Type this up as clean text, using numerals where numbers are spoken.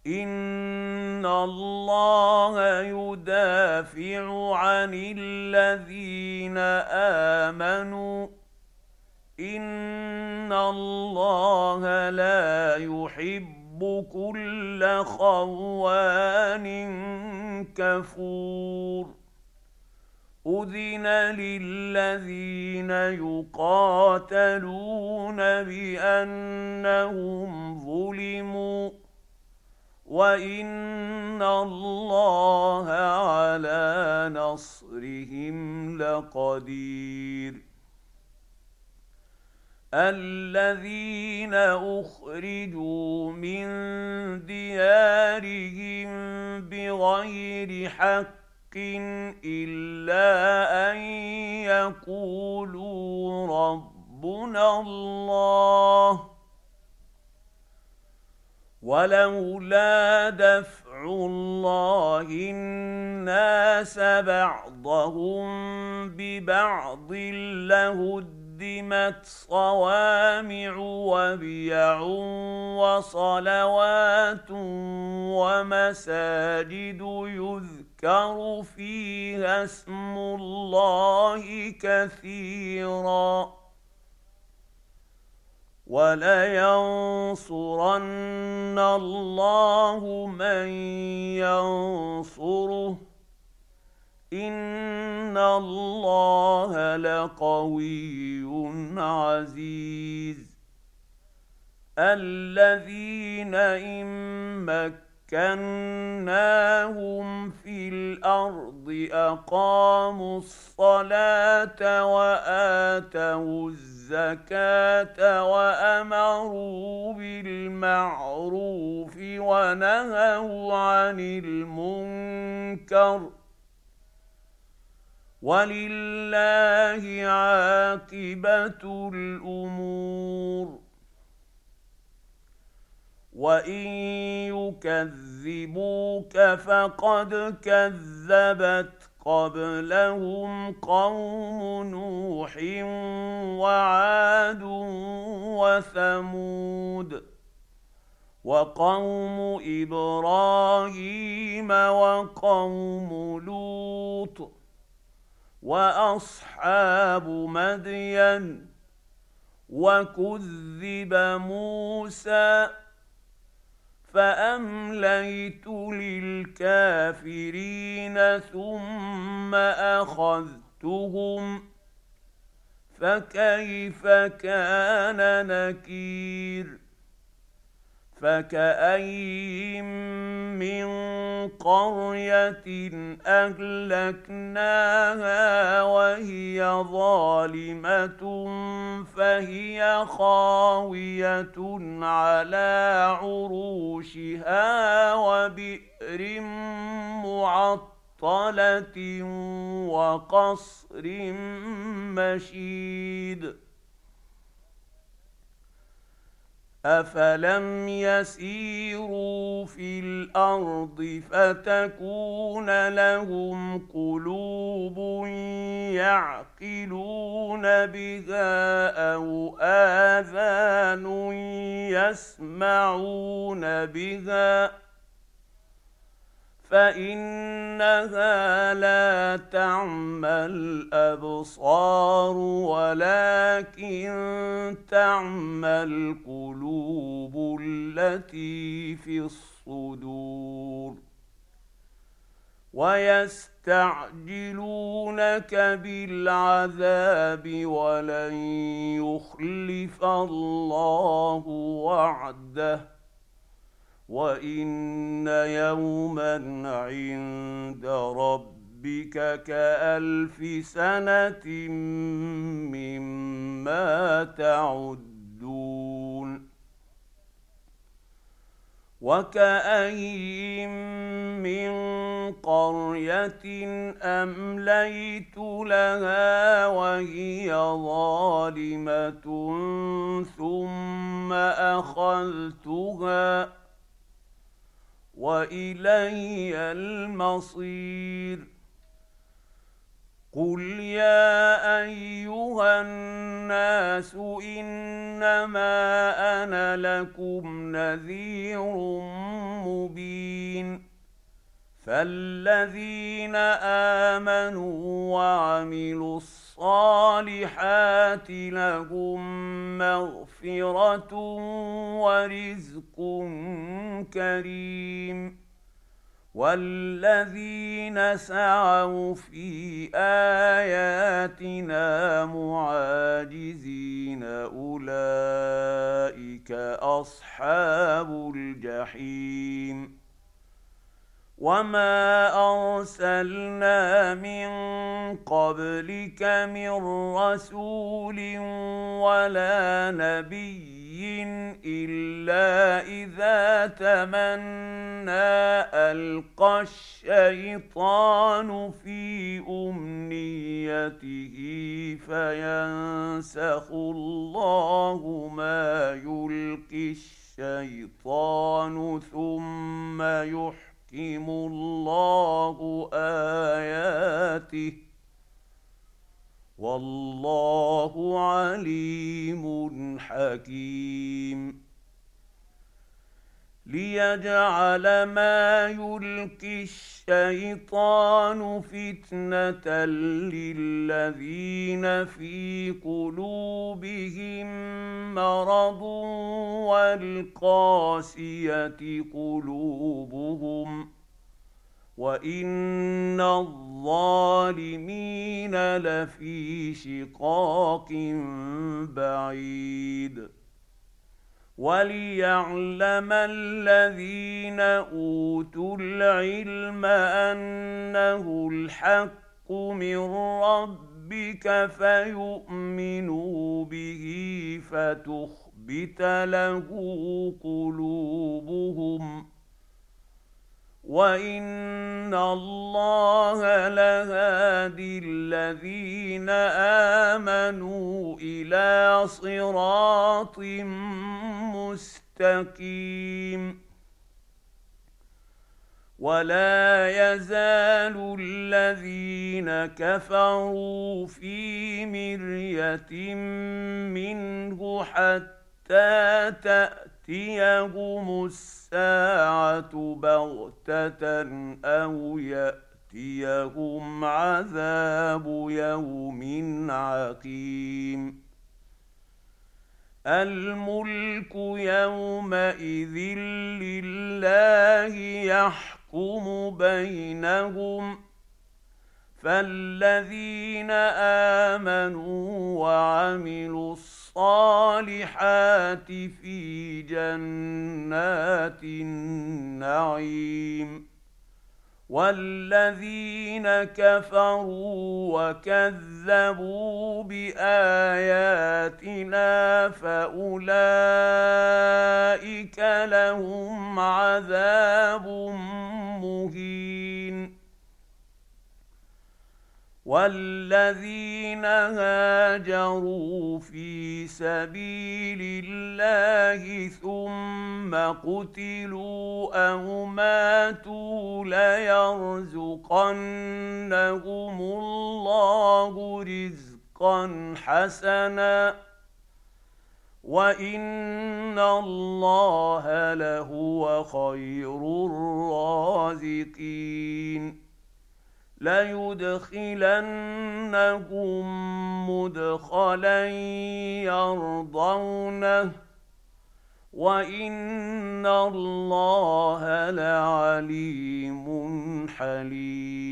إِنَّ اللَّهَ يُدَافِعُ عَنِ الَّذِينَ آمَنُوا ۗ إِنَّ اللَّهَ لَا يُحِبُّ كُلَّ خَوَّانٍ كَفُورٍ. أُذِنَ لِلَّذِينَ يُقَاتَلُونَ بِأَنَّهُمْ ظُلِمُوا ۚ وَإِنَّ اللَّهَ عَلَىٰ نَصْرِهِمْ لَقَدِيرٌ. الَّذِينَ أُخْرِجُوا مِن دِيَارِهِم بِغَيْرِ حَقٍّ إِلَّا أَن يَقُولُوا رَبُّنَا اللَّهُ ۗ وَلَوْلَا دَفْعُ اللَّهِ النَّاسَ بَعْضَهُم بِبَعْضٍ لَّهُدِّمَتْ صَوَامِعُ وَبِيَعٌ وَصَلَوَاتٌ وَمَسَاجِدُ يُذْكَرُ فِيهَا اسْمُ اللَّهِ كَثِيرًا ۗ وَلَيَنصُرَنَّ اللَّهُ مَن يَنصُرُهُ ۗ إِنَّ اللَّهَ لَقَوِيٌّ عَزِيزٌ. الَّذِينَ إِن مَّكَّنَّاهُمْ فِي الْأَرْضِ أَقَامُوا الصَّلَاةَ وَآتَوُا الزَّكَاةَ وَأَمَرُوا بِالْمَعْرُوفِ وَنَهَوْا عَنِ الْمُنكَرِ ۗ وَلِلَّهِ عَاقِبَةُ الْأُمُورِ. وَإِن يُكَذِّبُوكَ فَقَدْ كَذَّبَتْ قَبْلَهُمْ قَوْمُ نُوحٍ وَعَادٌ وَثَمُودُ وَقَوْمُ إِبْرَاهِيمَ وَقَوْمُ لُوطٍ وَأَصْحَابُ مَدْيَنَ. وَكُذِّبَ مُوسَىٰ فَأَمْلَيْتُ لِلْكَافِرِينَ ثُمَّ أَخَذْتُهُمْ فَكَيْفَ كَانَ نَكِيرِ. فَكَأَيِّن مِّن قَرْيَةٍ أَهْلَكْنَاهَا وَهِيَ ظَالِمَةٌ فَهِيَ خَاوِيَةٌ عَلَىٰ عُرُوشِهَا وَبِئْرٍ مُّعَطَّلَةٍ وَقَصْرٍ مَّشِيدٍ. أَفَلَمْ يَسِيرُوا فِي الْأَرْضِ فَتَكُونَ لَهُمْ قُلُوبٌ يَعْقِلُونَ بِهَا أَوْ آذَانٌ يَسْمَعُونَ بِهَا ۖ فَإِنَّهَا لَا تَعْمَى الْأَبْصَارُ وَلَكِن تَعْمَى الْقُلُوبُ الَّتِي فِي الصُّدُورِ. وَيَسْتَعْجِلُونَكَ بِالْعَذَابِ وَلَن يُخْلِفَ اللَّهُ وَعْدَهُ، وَإِنَّ يَوْمًا عِندَ رَبِّكَ كَأَلْفِ سَنَةٍ مِّمَّا تَعُدُّونَ. وَكَأَيِّن مِّن قَرْيَةٍ أَمْلَيْتُ لَهَا وَهِيَ ظَالِمَةٌ ثُمَّ أَخَذْتُهَا وَإِلَيَّ الْمَصِيرُ. قُلْ يَا أَيُّهَا النَّاسُ إِنَّمَا أَنَا لَكُمْ نَذِيرٌ مُّبِينٌ. فالذين آمنوا وعملوا الصالحات لهم مغفرة ورزق كريم، والذين سعوا في آياتنا معاجزين أولئك أصحاب الجحيم. وما أرسلنا من قبلك من رسول ولا نبي إلا إذا تمنى ألقى الشيطان في أمنيته فينسخ الله ما يلقي الشيطان ثم يحكم الله آياته، والله عليم حكيم. ليجعل ما يلقي الشيطان فتنة للذين في قلوبهم مرض والقاسية قلوبهم، وإن الظالمين لفي شقاق بعيد. وليعلم الذين أوتوا العلم أنه الحق من ربك فيؤمنوا به فتخبت له قلوبهم، وإن الله لهادي الذين آمنوا إلى صراط مستقيم. ولا يزال الذين كفروا في مرية منه حتى تأتيهم الساعة بغتة أو يأتيهم عذاب يوم عقيم. الملك يومئذ لله يحكم بينهم، فالذين آمنوا وعملوا الصالحات في جنات النعيم، والذين كفروا وكذبوا بآياتنا فأولئك لهم عذاب مهين. والذين هاجروا في سبيل الله ثم قتلوا أو ماتوا ليرزقنهم الله رزقا حسنا، وإن الله لهو خير الرازقين. ليدخلنهم مدخلا يرضونه، وإن الله لعليم حليم.